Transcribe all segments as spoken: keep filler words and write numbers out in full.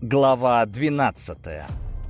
Глава двенадцатая.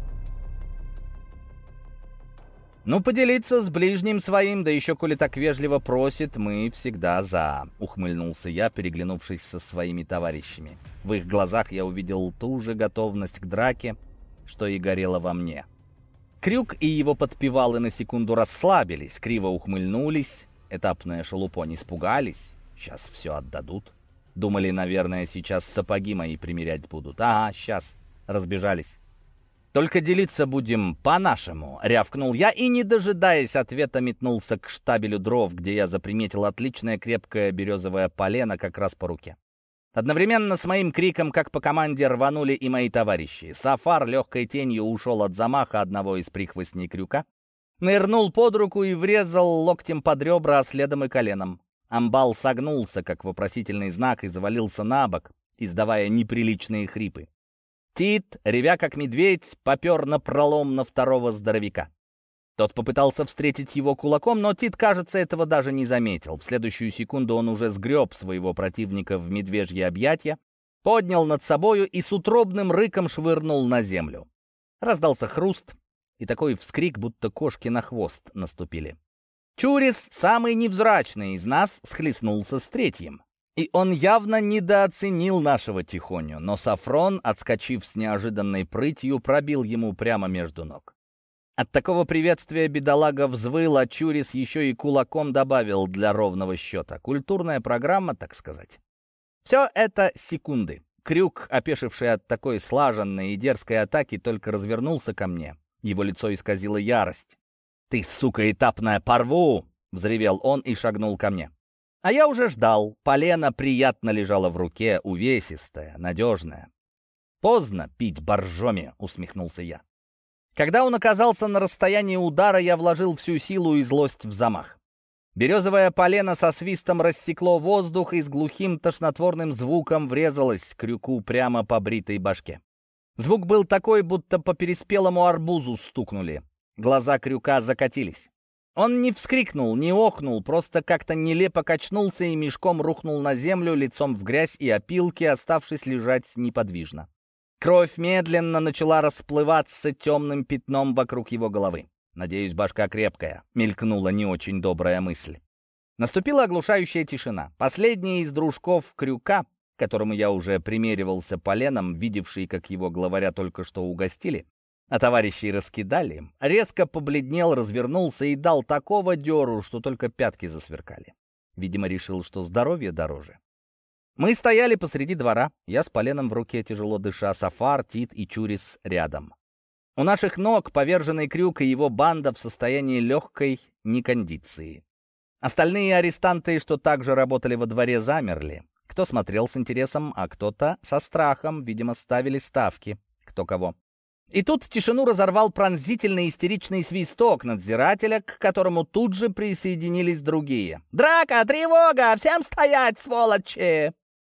«Ну, поделиться с ближним своим, да еще коли так вежливо просит, мы всегда за», — ухмыльнулся я, переглянувшись со своими товарищами. В их глазах я увидел ту же готовность к драке, что и горело во мне. Крюк и его подпевалы на секунду расслабились, криво ухмыльнулись. Этапные шелупони испугались. Сейчас все отдадут. Думали, наверное, сейчас сапоги мои примерять будут. Ага, сейчас. Разбежались. «Только делиться будем по-нашему», — рявкнул я и, не дожидаясь ответа, метнулся к штабелю дров, где я заприметил отличное крепкое березовое полено как раз по руке. Одновременно с моим криком, как по команде, рванули и мои товарищи. Сафар легкой тенью ушел от замаха одного из прихвостней крюка, нырнул под руку и врезал локтем под ребра, а следом и коленом. Амбал согнулся, как вопросительный знак, и завалился на бок, издавая неприличные хрипы. Тит, ревя как медведь, попер напролом на второго здоровяка. Тот попытался встретить его кулаком, но Тит, кажется, этого даже не заметил. В следующую секунду он уже сгреб своего противника в медвежье объятья, поднял над собою и с утробным рыком швырнул на землю. Раздался хруст и такой вскрик, будто кошки на хвост наступили. Чурис, самый невзрачный из нас, схлестнулся с третьим. И он явно недооценил нашего Тихоню, но Сафрон, отскочив с неожиданной прытью, пробил ему прямо между ног. От такого приветствия бедолага взвыл, а Чурис еще и кулаком добавил для ровного счета. Культурная программа, так сказать. Все это секунды. Крюк, опешивший от такой слаженной и дерзкой атаки, только развернулся ко мне. Его лицо исказило ярость. «Ты, сука этапная, порву!» — взревел он и шагнул ко мне. А я уже ждал. Полено приятно лежало в руке, увесистое, надежное. «Поздно пить боржоми», — усмехнулся я. Когда он оказался на расстоянии удара, я вложил всю силу и злость в замах. Березовое полено со свистом рассекло воздух и с глухим тошнотворным звуком врезалось крюку прямо по бритой башке. Звук был такой, будто по переспелому арбузу стукнули. Глаза крюка закатились. Он не вскрикнул, не охнул, просто как-то нелепо качнулся и мешком рухнул на землю, лицом в грязь и опилки, оставшись лежать неподвижно. Кровь медленно начала расплываться темным пятном вокруг его головы. «Надеюсь, башка крепкая», — мелькнула не очень добрая мысль. Наступила оглушающая тишина. Последний из дружков крюка, которому я уже примеривался поленом, видевший, как его главаря только что угостили, а товарищей раскидали, резко побледнел, развернулся и дал такого дёру, что только пятки засверкали. Видимо, решил, что здоровье дороже. Мы стояли посреди двора, я с поленом в руке, тяжело дыша, Сафар, Тит и Чурис рядом. У наших ног поверженный крюк и его банда в состоянии легкой некондиции. Остальные арестанты, что также работали во дворе, замерли. Кто смотрел с интересом, а кто-то со страхом, видимо, ставили ставки, кто кого. И тут тишину разорвал пронзительный истеричный свисток надзирателя, к которому тут же присоединились другие. «Драка! Тревога! Всем стоять, сволочи!»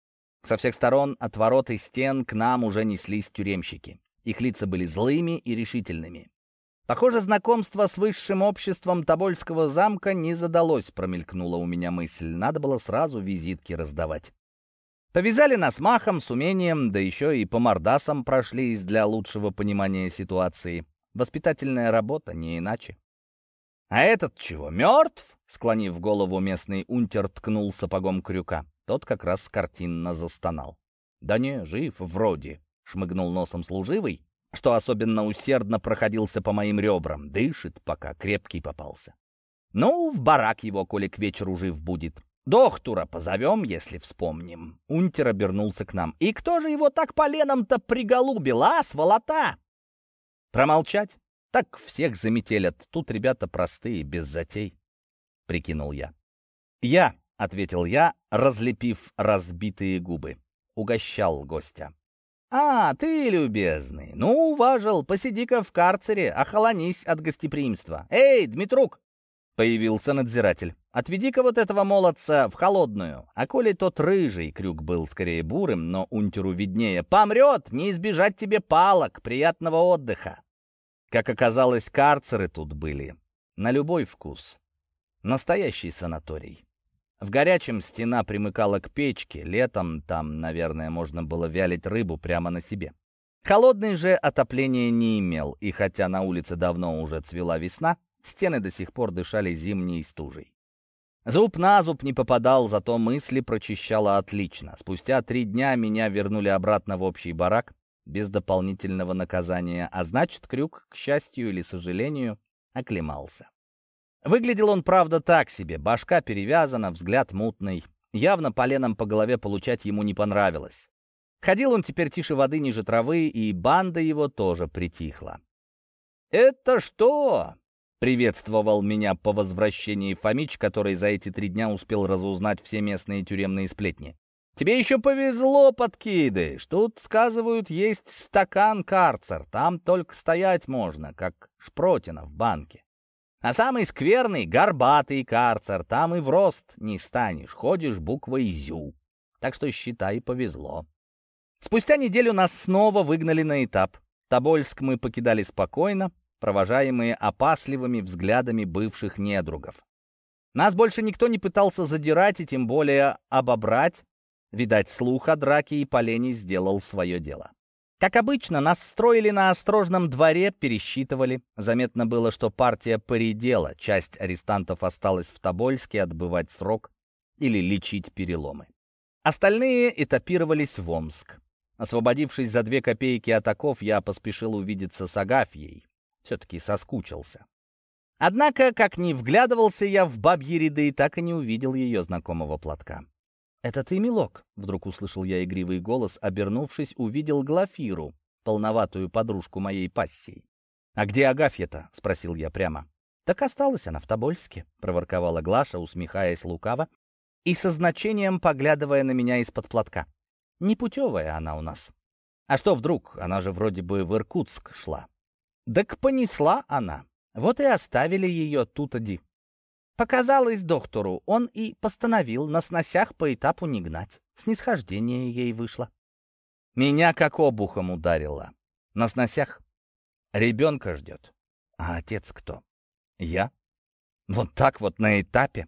Со всех сторон, от ворот и стен, к нам уже неслись тюремщики. Их лица были злыми и решительными. Похоже, знакомство с высшим обществом Тобольского замка не задалось, промелькнула у меня мысль. Надо было сразу визитки раздавать. Повязали нас махом, с умением, да еще и по мордасам прошлись для лучшего понимания ситуации. Воспитательная работа, не иначе. «А этот чего, мертв?» Склонив голову, местный унтер ткнул сапогом крюка. Тот как раз картинно застонал. «Да не, жив вроде», — шмыгнул носом служивый, что особенно усердно проходился по моим ребрам. Дышит пока, крепкий попался. «Ну, в барак его, коли к вечеру жив будет. Доктора позовем, если вспомним». Унтер обернулся к нам. «И кто же его так поленом-то приголубил, а, сволота?» «Промолчать? Так всех заметелят. Тут ребята простые, без затей», — прикинул я. «Я», — ответил я, разлепив разбитые губы. Угощал гостя. «А, ты, любезный, ну, уважил, посиди-ка в карцере, охолонись от гостеприимства. Эй, Дмитрук!» Появился надзиратель. «Отведи-ка вот этого молодца в холодную». А коли тот рыжий, крюк был скорее бурым, но унтеру виднее, помрет, не избежать тебе палок, приятного отдыха. Как оказалось, карцеры тут были на любой вкус. Настоящий санаторий. В горячем стена примыкала к печке, летом там, наверное, можно было вялить рыбу прямо на себе. Холодный же отопления не имел, и хотя на улице давно уже цвела весна, стены до сих пор дышали зимней стужей. Зуб на зуб не попадал, зато мысли прочищало отлично. Спустя три дня меня вернули обратно в общий барак, без дополнительного наказания, а значит, Крюк, к счастью или сожалению, оклемался. Выглядел он, правда, так себе, башка перевязана, взгляд мутный. Явно поленом по голове получать ему не понравилось. Ходил он теперь тише воды, ниже травы, и банда его тоже притихла. «Это что?» — приветствовал меня по возвращении Фомич, который за эти три дня успел разузнать все местные тюремные сплетни. «Тебе еще повезло, подкидыш. Тут, сказывают, есть стакан-карцер. Там только стоять можно, как шпротина в банке. А самый скверный — горбатый карцер. Там и в рост не станешь, ходишь буквой «зю». Так что, считай, повезло». Спустя неделю нас снова выгнали на этап. Тобольск мы покидали спокойно, провожаемые опасливыми взглядами бывших недругов. Нас больше никто не пытался задирать и тем более обобрать. Видать, слух о драке и полене сделал свое дело. Как обычно, нас строили на острожном дворе, пересчитывали. Заметно было, что партия поредела. Часть арестантов осталась в Тобольске отбывать срок или лечить переломы. Остальные этапировались в Омск. Освободившись за две копейки от оков, я поспешил увидеться с Агафьей. Все-таки соскучился. Однако, как ни вглядывался я в бабьи ряды, так и не увидел ее знакомого платка. «Это ты, милок?» — вдруг услышал я игривый голос, обернувшись, увидел Глафиру, полноватую подружку моей пассии. «А где Агафья-то?» — спросил я прямо. «Так осталась она в Тобольске», — проворковала Глаша, усмехаясь лукаво и со значением поглядывая на меня из-под платка. «Непутевая она у нас». «А что вдруг? Она же вроде бы в Иркутск шла». «Так понесла она. Вот и оставили ее тут-оди». Показалось доктору, он и постановил на сносях по этапу не гнать. Снисхождение ей вышло. Меня как обухом ударило. На сносях ребенка ждет. А отец кто? Я? Вот так вот на этапе?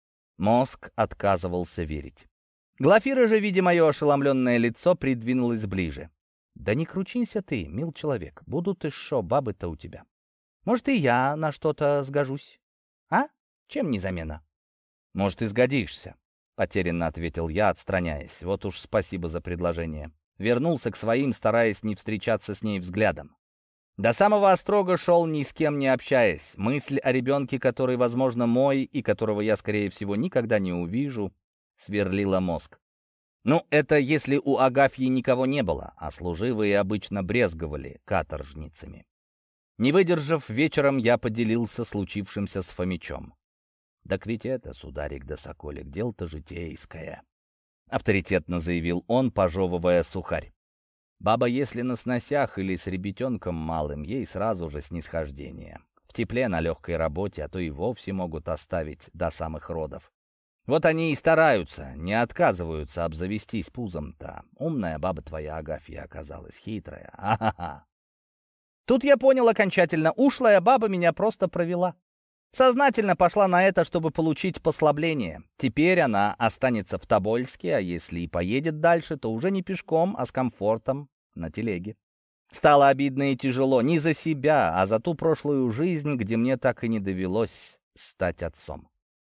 Мозг отказывался верить. Глафира же, видя мое ошеломленное лицо, придвинулась ближе. «Да не кручинься ты, мил человек, будут и шо бабы-то у тебя. Может, и я на что-то сгожусь. А? Чем не замена?» «Может, и сгодишься», — потерянно ответил я, отстраняясь. «Вот уж спасибо за предложение». Вернулся к своим, стараясь не встречаться с ней взглядом. До самого острога шел, ни с кем не общаясь. Мысль о ребенке, который, возможно, мой, и которого я, скорее всего, никогда не увижу, сверлила мозг. Ну, это если у Агафьи никого не было, а служивые обычно брезговали каторжницами. Не выдержав, вечером я поделился случившимся с Фомичом. «Так ведь это, сударик да соколик, дело-то житейское», — авторитетно заявил он, пожевывая сухарь. «Баба, если на сносях или с ребятенком малым, ей сразу же снисхождение. В тепле, на легкой работе, а то и вовсе могут оставить до самых родов. Вот они и стараются, не отказываются обзавестись пузом-то. Умная баба твоя Агафья оказалась, хитрая. А-ха-ха!» Тут я понял окончательно, ушлая баба меня просто провела. Сознательно пошла на это, чтобы получить послабление. Теперь она останется в Тобольске, а если и поедет дальше, то уже не пешком, а с комфортом на телеге. Стало обидно и тяжело не за себя, а за ту прошлую жизнь, где мне так и не довелось стать отцом.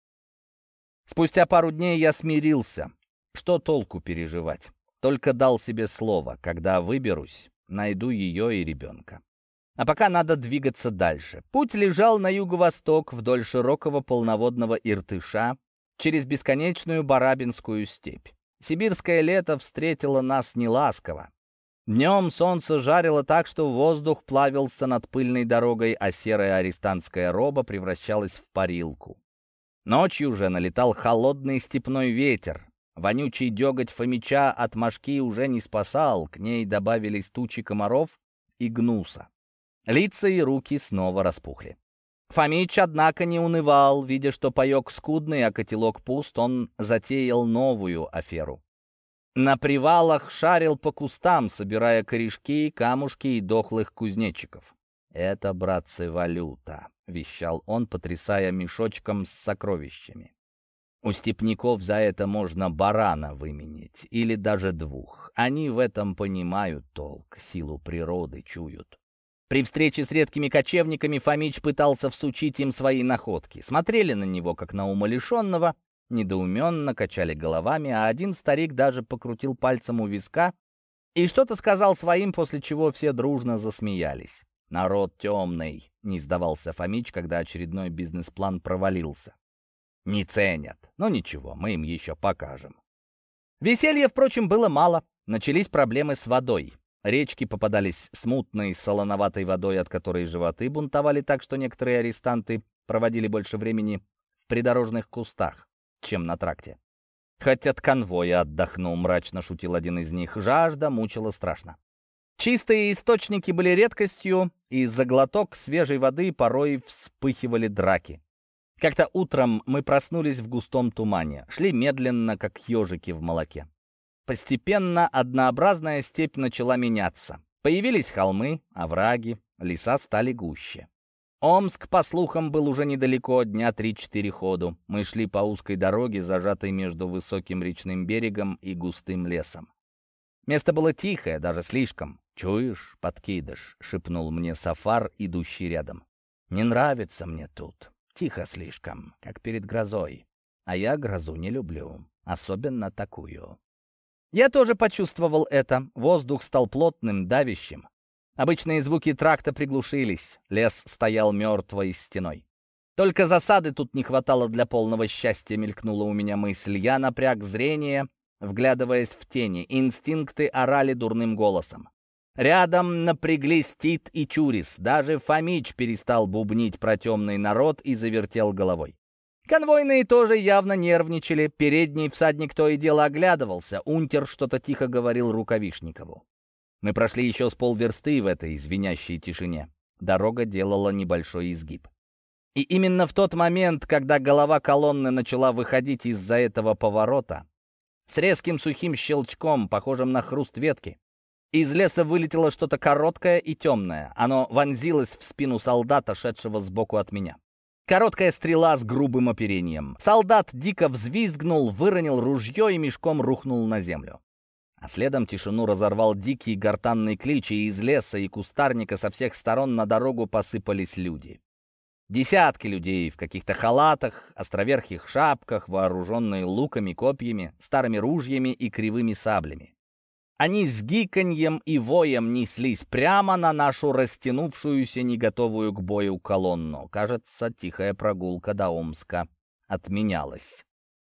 Спустя пару дней я смирился. Что толку переживать? Только дал себе слово, когда выберусь, найду ее и ребенка. А пока надо двигаться дальше. Путь лежал на юго-восток, вдоль широкого полноводного Иртыша, через бесконечную Барабинскую степь. Сибирское лето встретило нас неласково. Днем солнце жарило так, что воздух плавился над пыльной дорогой, а серая арестантская роба превращалась в парилку. Ночью же налетал холодный степной ветер. Вонючий деготь Фомича от мошки уже не спасал, к ней добавились тучи комаров и гнуса. Лица и руки снова распухли. Фомич, однако, не унывал. Видя, что паек скудный, а котелок пуст, он затеял новую аферу. На привалах шарил по кустам, собирая корешки, камушки и дохлых кузнечиков. «Это, братцы, валюта», — вещал он, потрясая мешочком с сокровищами. У степняков за это можно барана выменять, или даже двух. Они в этом понимают толк, силу природы чуют. При встрече с редкими кочевниками Фомич пытался всучить им свои находки. Смотрели на него, как на умалишенного, недоуменно качали головами, а один старик даже покрутил пальцем у виска и что-то сказал своим, после чего все дружно засмеялись. «Народ темный», — не сдавался Фомич, когда очередной бизнес-план провалился. «Не ценят. Но ничего, мы им еще покажем». Веселья, впрочем, было мало. Начались проблемы с водой. Речки попадались с мутной, солоноватой водой, от которой животы бунтовали так, что некоторые арестанты проводили больше времени в придорожных кустах, чем на тракте. «Хоть от конвоя отдохну», — мрачно шутил один из них. Жажда мучила страшно. Чистые источники были редкостью, и за глоток свежей воды порой вспыхивали драки. Как-то утром мы проснулись в густом тумане, шли медленно, как ежики в молоке. Постепенно однообразная степь начала меняться. Появились холмы, овраги, леса стали гуще. Омск, по слухам, был уже недалеко, дня три-четыре ходу. Мы шли по узкой дороге, зажатой между высоким речным берегом и густым лесом. Место было тихое, даже слишком. «Чуешь, подкидыш?» — шепнул мне Сафар, идущий рядом. «Не нравится мне тут. Тихо слишком, как перед грозой. А я грозу не люблю, особенно такую». Я тоже почувствовал это. Воздух стал плотным, давящим. Обычные звуки тракта приглушились. Лес стоял мертвой стеной. Только засады тут не хватало для полного счастья, мелькнула у меня мысль. Я напряг зрение, вглядываясь в тени. Инстинкты орали дурным голосом. Рядом напряглись Тит и Чурис. Даже Фомич перестал бубнить про темный народ и завертел головой. Конвойные тоже явно нервничали. Передний всадник то и дело оглядывался. Унтер что-то тихо говорил Рукавишникову. Мы прошли еще с полверсты в этой звенящей тишине. Дорога делала небольшой изгиб. И именно в тот момент, когда голова колонны начала выходить из-за этого поворота, с резким сухим щелчком, похожим на хруст ветки, из леса вылетело что-то короткое и темное. Оно вонзилось в спину солдата, шедшего сбоку от меня. Короткая стрела с грубым оперением. Солдат дико взвизгнул, выронил ружье и мешком рухнул на землю. А следом тишину разорвал дикий гортанный клич, и из леса и кустарника со всех сторон на дорогу посыпались люди. Десятки людей в каких-то халатах, островерхих шапках, вооруженные луками, копьями, старыми ружьями и кривыми саблями. Они с гиканьем и воем неслись прямо на нашу растянувшуюся, не готовую к бою колонну. Кажется, тихая прогулка до Омска отменялась.